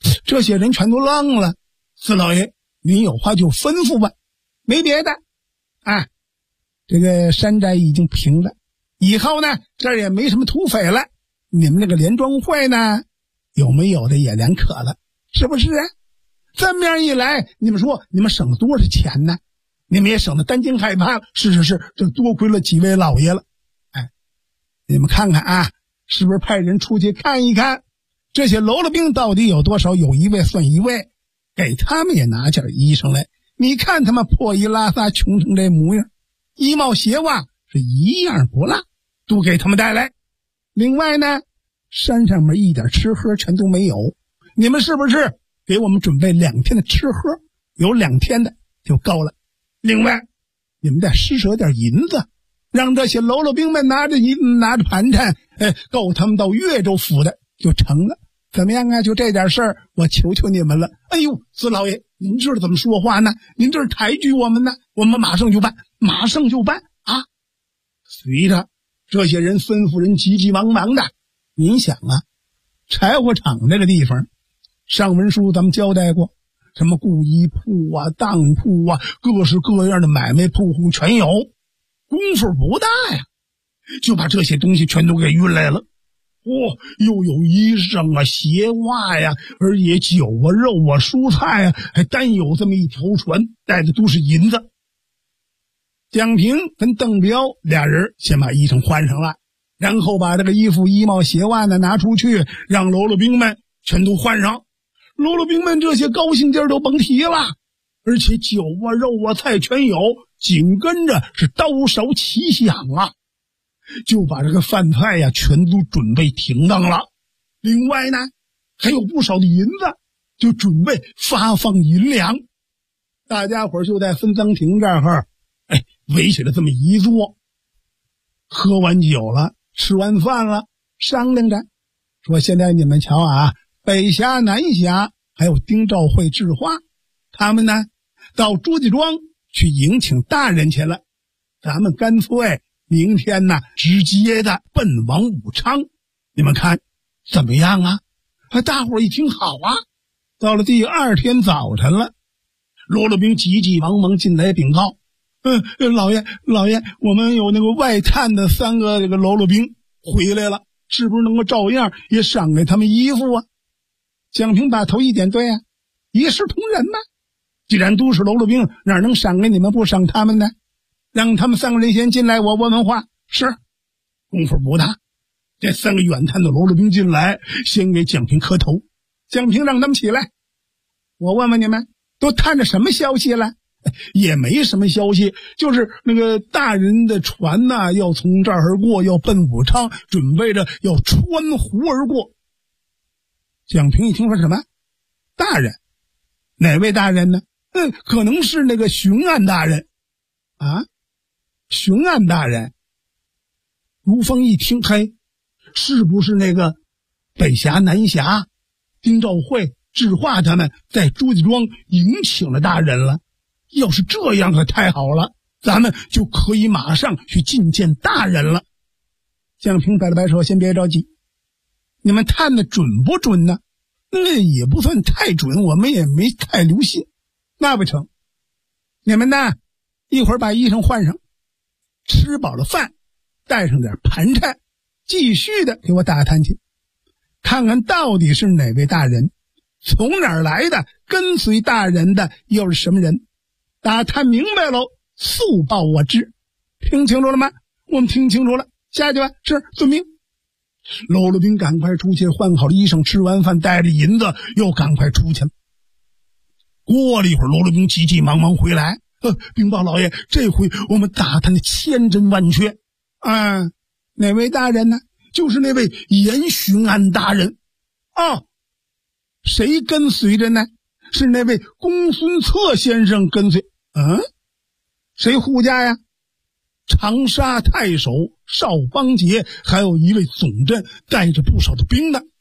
这些人全都愣了。四老爷，您有话就吩咐吧，没别的。啊，这个山寨已经平了，以后呢，这儿也没什么土匪了。你们那个联庄会呢，有没有的也连可了，是不是啊？这么样一来，你们说你们省了多少钱呢？你们也省得担惊害怕了。是，这多亏了几位老爷了。哎，你们看看啊，是不是派人出去看一看，这些喽啰兵到底有多少？有一位算一位，给他们也拿件衣裳来。你看他们破衣拉撒，穷成这模样，衣帽鞋袜是一样不落，都给他们带来。另外呢，山上面一点吃喝全都没有，你们是不是给我们准备2天的吃喝？有2天的就够了。另外，你们再施舍点银子，让这些喽啰兵们拿着银拿着盘缠，够他们到越州府的就成了。怎么样啊？就这点事儿，我求求你们了。哎呦，四老爷，您知道怎么说话呢？您这是抬举我们呢，我们马上就办啊！随着这些人吩咐人急急忙忙的。您想啊，柴火厂这个地方，上文书咱们交代过，什么故衣铺啊、当铺啊，各式各样的买卖铺户全有，功夫不大呀，就把这些东西全都给运来了。又有衣裳啊、鞋袜呀，而且酒啊、肉啊、蔬菜啊，还单有这么一条船，带的都是银子。蒋平跟邓彪俩人先把衣裳换上了，然后把这个衣服、衣帽、鞋袜呢拿出去，让喽啰兵们全都换上。喽啰兵们这些高兴劲儿都甭提了，而且酒啊、肉啊、菜全有，紧跟着是刀勺齐响啊，就把这个饭菜呀全都准备停当了。另外呢，还有不少的银子，就准备发放银两。大家伙就在分赃亭这儿，围起了这么一坐，喝完酒了，吃完饭了，商量着说：现在你们瞧啊，北峡、南峡还有丁兆会、智化，他们呢到朱家庄去迎请大人去了。咱们干脆明天呢直接的奔往武昌，你们看怎么样啊？大伙一听好啊。到了第2天早晨了，喽啰兵急急忙忙进来禀告：老爷，我们有那个外探的3个这个喽啰兵回来了，是不是能够照样也赏给他们衣服啊？蒋平把头一点：对啊，一视同仁嘛。既然都是喽啰兵，哪能赏给你们不赏他们呢？让他们3个人先进来，我问问话。是，功夫不大。这3个远探的喽啰兵进来，先给蒋平磕头。蒋平让他们起来，我问问你们，都探着什么消息了？也没什么消息，就是那个大人的船呐，要从这儿而过，要奔武昌，准备着要穿湖而过。蒋平一听说什么大人，哪位大人呢？可能是那个巡按大人啊。巡按大人。卢峰一听，嘿，是不是那个北峡、南峡、丁兆会、智化他们在朱家庄迎请了大人了？要是这样可太好了，咱们就可以马上去觐见大人了。蒋平摆了摆手：先别着急，你们探的准不准呢？也不算太准，我们也没太留心。那不成，你们呢一会儿把衣裳换上，吃饱了饭，带上点盘缠，继续的给我打探去，看看到底是哪位大人，从哪儿来的，跟随大人的又是什么人。打探明白喽，速报我知。听清楚了吗？我们听清楚了，下去吧。是，遵命。喽啰兵赶快出去换好了衣裳，吃完饭带着银子又赶快出去了。过了一会儿，喽啰兵急急忙忙回来，禀报老爷，这回我们打探的千真万确啊！哪位大人呢？就是那位严巡按大人啊。谁跟随着呢？是那位公孙策先生跟随。谁护驾呀？长沙太守邵邦杰，还有一位总镇带着不少的兵呢。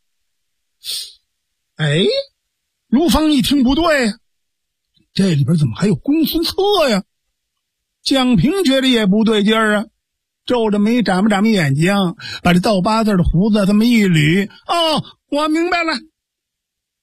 卢芳一听不对呀，这里边怎么还有公孙策呀？蒋平觉得也不对劲儿啊，皱着眉眨巴眼睛，把这倒8字的胡子这么一捋。我明白了，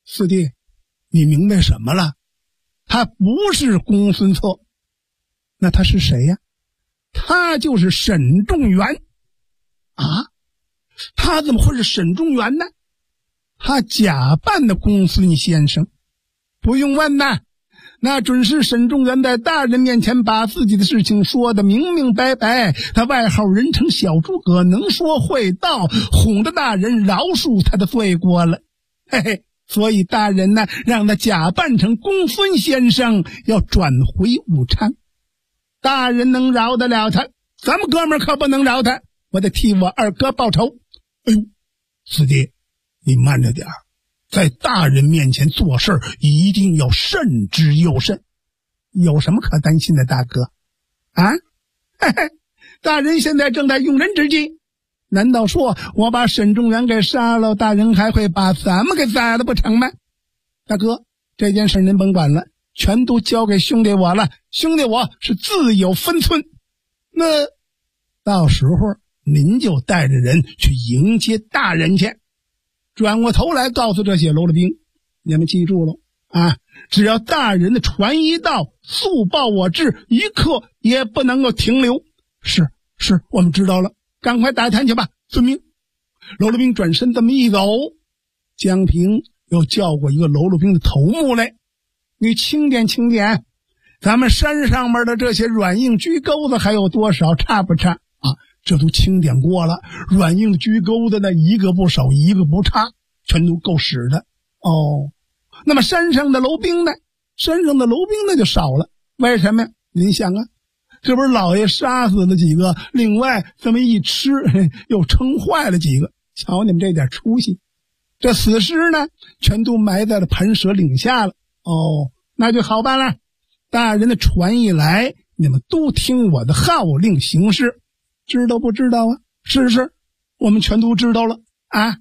四弟，你明白什么了？他不是公孙策，那他是谁呀？他就是沈仲元。啊，他怎么会是沈仲元呢？他假扮的公孙先生。不用问呐，那准是沈仲元在大人面前把自己的事情说得明明白白。他外号人称小诸葛，能说会道，哄得大人饶恕他的罪过了。嘿嘿，所以大人呢，让他假扮成公孙先生，要转回武昌。大人能饶得了他，咱们哥们儿可不能饶他，我得替我二哥报仇。哎呦，四弟，你慢着点儿，在大人面前做事一定要慎之又慎。有什么可担心的，大哥？啊，嘿嘿，大人现在正在用人之际，难道说我把沈仲元给杀了，大人还会把咱们给宰了不成吗？大哥，这件事您甭管了，全都交给兄弟我了，兄弟我是自有分寸。那到时候您就带着人去迎接大人去。转过头来告诉这些喽啰兵，你们记住了啊！只要大人的传一到，速报我至，一刻也不能够停留。是，我们知道了，赶快打探去吧，遵命。喽啰兵转身这么一走，江平又叫过一个喽啰兵的头目来，你清点清点，咱们山上面的这些软硬居钩子还有多少，差不差啊？这都清点过了，软硬居钩的呢，一个不少，一个不差，全都够使的。哦，那么山上的楼兵呢？山上的楼兵呢就少了，为什么呀？您想啊，这不是老爷杀死了几个，另外这么一吃又撑坏了几个，瞧你们这点出息。这死尸呢全都埋在了盘蛇岭下了。哦，那就好办了，大人的传一来，你们都听我的号令行事，知道不知道啊？是，我们全都知道了啊。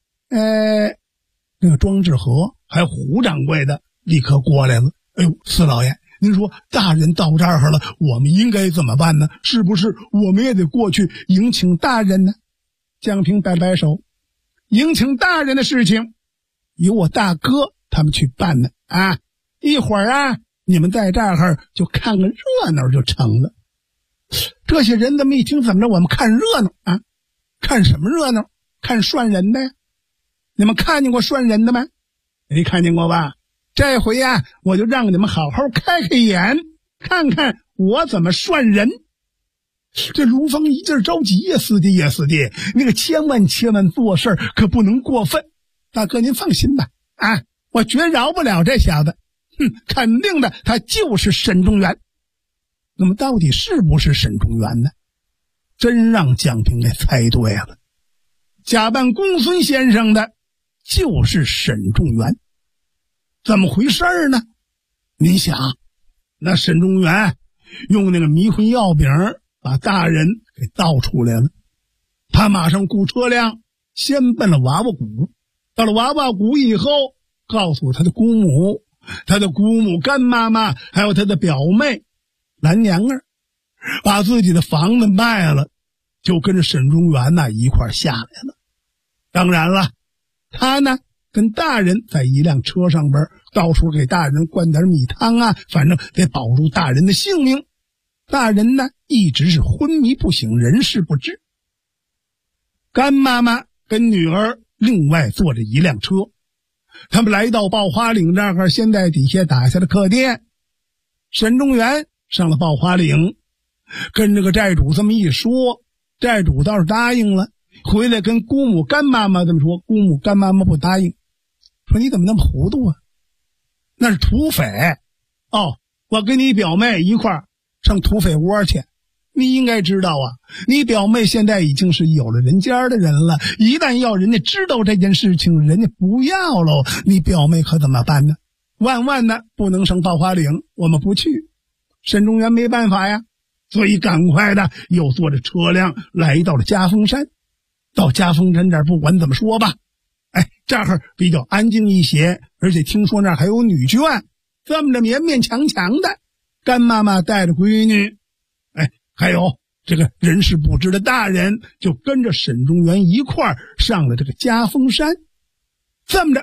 那个庄志和还有胡掌柜的立刻过来了。哎呦，四老爷，您说大人到这儿了，我们应该怎么办呢？是不是我们也得过去迎请大人呢？江平摆摆手，迎请大人的事情由我大哥他们去办呢啊！一会儿啊，你们在这儿就看个热闹就成了。这些人这么一听，怎么着？我们看热闹啊？看什么热闹？看涮人的呀！你们看见过涮人的吗？没看见过吧？这回啊，我就让你们好好开开眼，看看我怎么涮人。这卢峰一劲着急呀，四弟，那个千万做事可不能过分。大哥您放心吧，啊，我绝饶不了这小子。肯定的，他就是沈仲元。那么到底是不是沈仲元呢？真让江平给猜对了，假扮公孙先生的就是沈仲元。怎么回事呢？您想，那沈仲元用那个迷魂药饼把大人给倒出来了，他马上雇车辆先奔了娃娃谷，到了娃娃谷以后，告诉他的姑母干妈妈还有他的表妹兰娘儿，把自己的房子卖了，就跟着沈仲元一块下来了。当然了，他呢跟大人在一辆车上边，到处给大人灌点米汤啊，反正得保住大人的性命。大人呢一直是昏迷不醒，人事不知。干妈妈跟女儿另外坐着一辆车，他们来到爆花岭这儿，先在底下打下了客店。沈仲元上了爆花岭，跟这个寨主这么一说，寨主倒是答应了，回来跟姑母干妈妈这么说，姑母干妈妈不答应，说你怎么那么糊涂啊？那是土匪哦，我跟你表妹一块儿上土匪窝去。你应该知道啊，你表妹现在已经是有了人家的人了，一旦要人家知道这件事情，人家不要喽，你表妹可怎么办呢？万的不能上爆花岭，我们不去。沈仲元没办法呀，所以赶快的又坐着车辆来到了嘉峰山。到嘉峰山这儿，不管怎么说吧，这儿比较安静一些，而且听说那儿还有女眷，这么着勉勉强强的，干妈妈带着闺女，还有这个人事不知的大人，就跟着沈仲元一块儿上了这个嘉峰山。这么着，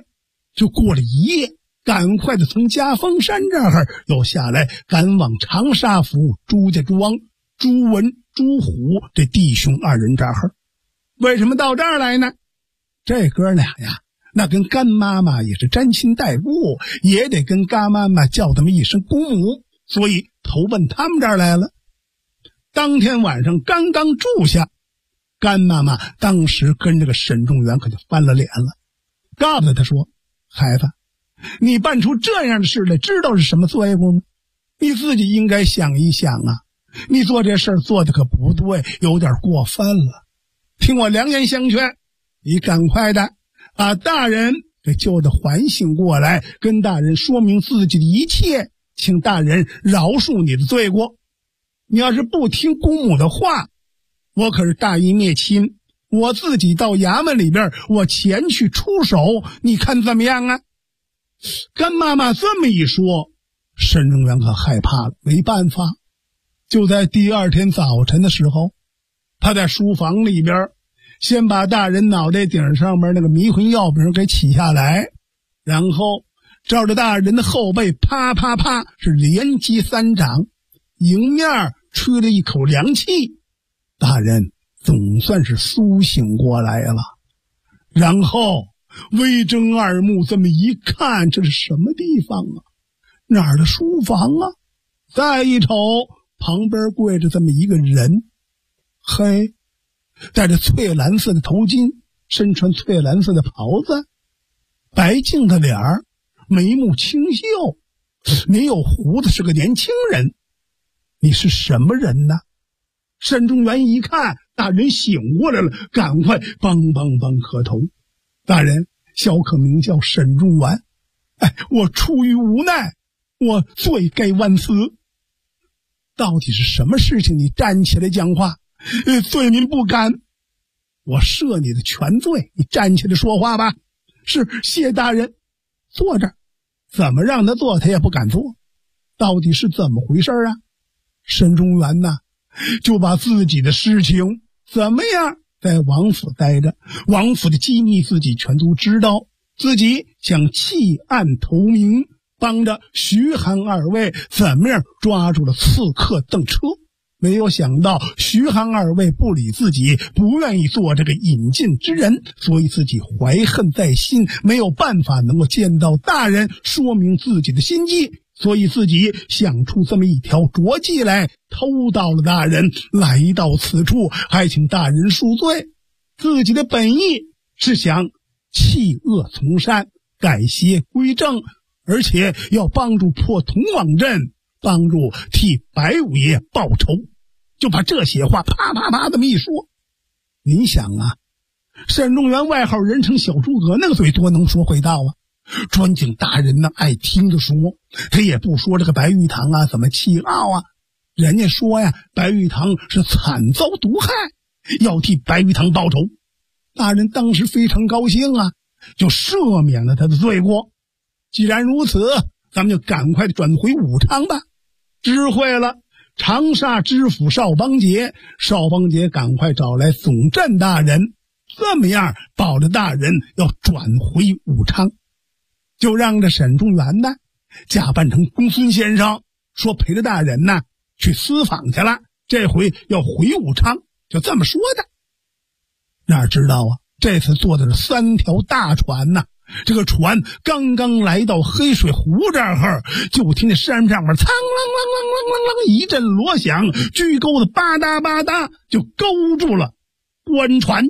就过了一夜，赶快的从嘉峰山这儿又下来，赶往长沙府朱家庄朱文、朱虎这弟兄二人这儿。为什么到这儿来呢？这哥俩呀，那跟干妈妈也是沾亲带故，也得跟干妈妈叫他们一声姑母，所以投奔他们这儿来了。当天晚上刚刚住下，干妈妈当时跟这个沈仲元可就翻了脸了，告诉他说：孩子，你办出这样的事来，知道是什么罪过吗？你自己应该想一想啊，你做这事儿做的可不对，有点过分了。听我良言相劝，你赶快的把大人给救得缓醒过来，跟大人说明自己的一切，请大人饶恕你的罪过。你要是不听姑母的话，我可是大义灭亲，我自己到衙门里边，我前去出手，你看怎么样啊？干妈妈这么一说，沈仲元可害怕了，没办法。就在第二天早晨的时候，他在书房里边先把大人脑袋顶上面那个迷魂药饼给取下来，然后照着大人的后背啪啪啪是连击3掌，迎面吹了一口凉气，大人总算是苏醒过来了。然后微睁二目这么一看，这是什么地方啊？哪儿的书房啊？再一瞅，旁边跪着这么一个人，嘿，戴着翠蓝色的头巾，身穿翠蓝色的袍子，白净的脸儿，眉目清秀，没有胡子，是个年轻人。你是什么人呢？沈仲元一看大人醒过来了，赶快梆梆梆磕头。大人，小可名叫沈仲元，我出于无奈，我罪该万死。到底是什么事情？你站起来讲话。罪民不敢，我赦你的全罪，你站起来说话吧。是，谢大人。坐这儿，怎么让他坐他也不敢坐。到底是怎么回事啊？沈仲元呐，就把自己的事情怎么样在王府待着，王府的机密自己全都知道，自己想弃暗投明，帮着徐韩二位怎么样抓住了刺客邓车。没有想到徐韩二位不理自己，不愿意做这个引进之人，所以自己怀恨在心，没有办法能够见到大人说明自己的心迹，所以自己想出这么一条拙计来，偷到了大人，来到此处，还请大人恕罪。自己的本意是想弃恶从善，改邪归正，而且要帮助破铜网阵，帮助替白五爷报仇，就把这些话啪啪啪这么一说。你想啊，沈仲元外号人称小诸葛，那个嘴多能说会道啊。专请大人呢爱听着说，他也不说这个白玉堂啊怎么弃傲啊，人家说呀，白玉堂是惨遭毒害，要替白玉堂报仇。大人当时非常高兴啊，就赦免了他的罪过。既然如此，咱们就赶快转回武昌吧。知会了长沙知府邵邦杰，邵邦杰赶快找来总镇大人，这么样保着大人要转回武昌。就让这沈仲元呢假扮成公孙先生，说陪着大人呢去私访去了，这回要回武昌，就这么说的。哪知道啊，这次坐的是3条大船呢，这个船刚刚来到黑水湖这儿，就听见山上面苍啷啷啷啷啷啷一阵锣响，巨钩子吧嗒吧嗒就勾住了官船。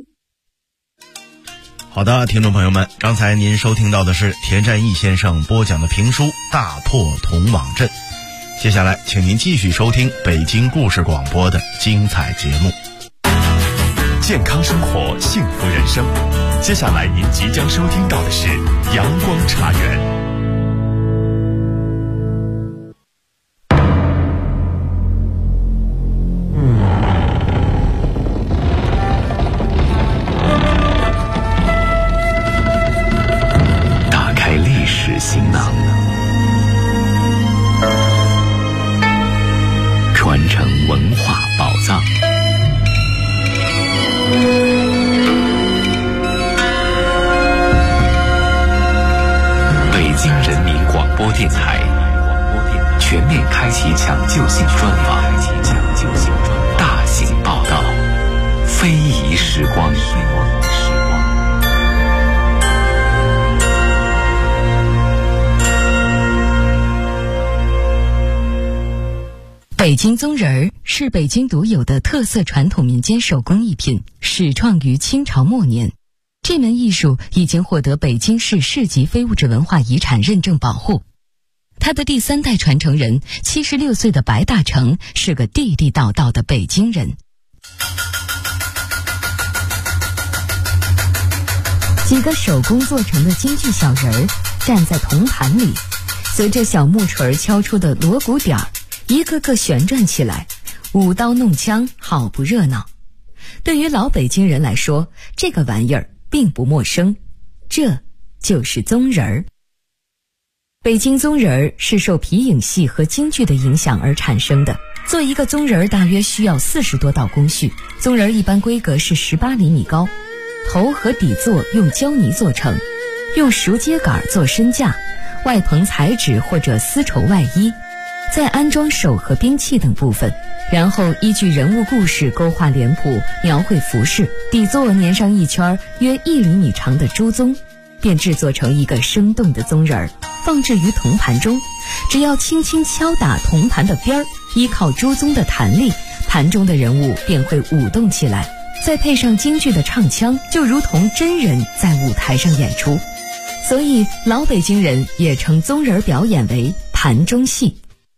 好的，听众朋友们，刚才您收听到的是田占义先生播讲的评书《大破铜网阵》，接下来请您继续收听北京故事广播的精彩节目。 健康生活，幸福人生。接下来您即将收听到的是阳光茶园。行囊，传承文化宝藏。 非遗时光。 北京宗人儿是北京独有的特色传统民间手工艺品，始创于清朝末年。这门艺术已经获得北京市市级非物质文化遗产认证保护。他的第3代传承人76岁的白大成是个地地道道的北京人。几个手工做成的京剧小人儿站在铜盘里，随着小木锤敲出的锣鼓点儿，一个个旋转起来，舞刀弄枪，好不热闹。对于老北京人来说，这个玩意儿并不陌生，这就是宗人儿。北京宗人儿是受皮影戏和京剧的影响而产生的。做一个宗人儿大约需要40多道工序，宗人儿一般规格是18厘米高，头和底座用胶泥做成，用熟秸秆做身架，外棚彩纸或者丝绸外衣，再安装手和兵器等部分，然后依据人物故事勾画脸谱，描绘服饰，底座粘上一圈约1厘米长的朱宗，便制作成一个生动的宗人儿，放置于铜盘中。只要轻轻敲打铜盘的边儿，依靠朱宗的弹力，盘中的人物便会舞动起来，再配上京剧的唱腔，就如同真人在舞台上演出。所以老北京人也称宗人表演为盘中戏。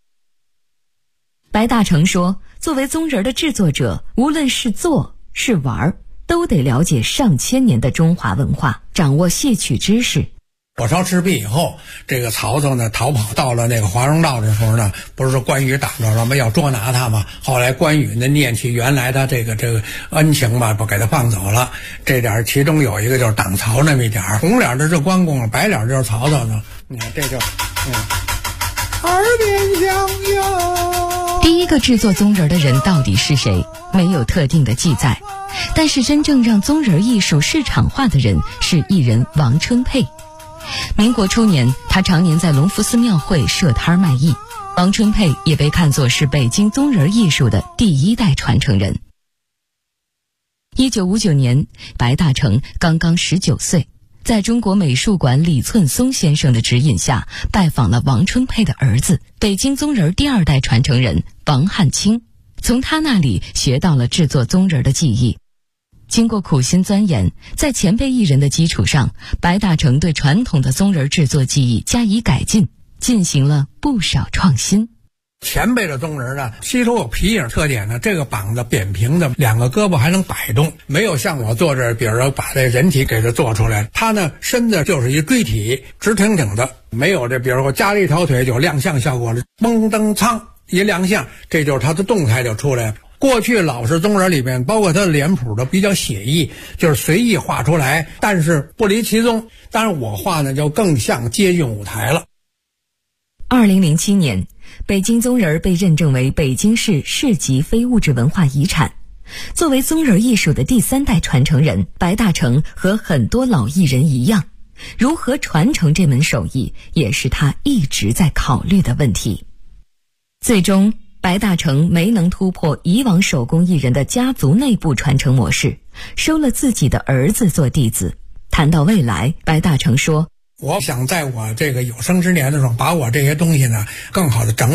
白大成说，作为宗人的制作者，无论是做是玩，都得了解上千年的中华文化，掌握戏曲知识。 火烧赤壁以后，这个曹操呢逃跑到了那个华容道的时候呢，不是说关羽挡着什么要捉拿他吗？后来关羽呢念起原来的这个恩情吧，不给他放走了。这点其中有一个就是挡曹那么一点，红脸的是关公，白脸就是曹操呢。你看这就耳边响哟。 第一个制作宗人的人到底是谁？没有特定的记载，但是真正让宗人艺术市场化的人是艺人王春佩。民国初年，他常年在隆福寺庙会设摊卖艺。王春佩也被看作是北京宗人艺术的第1代传承人。1959年，白大成刚刚19岁，在中国美术馆李寸松先生的指引下，拜访了王春佩的儿子，北京宗人第2代传承人王汉卿，从他那里学到了制作宗人的技艺。经过苦心钻研，在前辈艺人的基础上，白大成对传统的宗人制作技艺加以改进，进行了不少创新。 前辈的宗人呢，吸收有皮影特点呢，这个膀子扁平的，2个胳膊还能摆动，没有像我做这，比如说把这人体给它做出来，他呢身子就是一锥体，直挺挺的，没有这，比如说加了一条腿就亮相效果了，嘣噔苍一亮相，这就是他的动态就出来了。过去老式宗人里面，包括他的脸谱都比较写意，就是随意画出来，但是不离其宗。当然我画呢就更像接近舞台了。 2007年，北京宗人被认证为北京市市级非物质文化遗产。作为宗人艺术的第3代传承人，白大成和很多老艺人一样，如何传承这门手艺，也是他一直在考虑的问题。最终白大成没能突破以往手工艺人的家族内部传承模式，收了自己的儿子做弟子。谈到未来，白大成说， 我想在我这个有生之年的时候，把我这些东西呢更好的整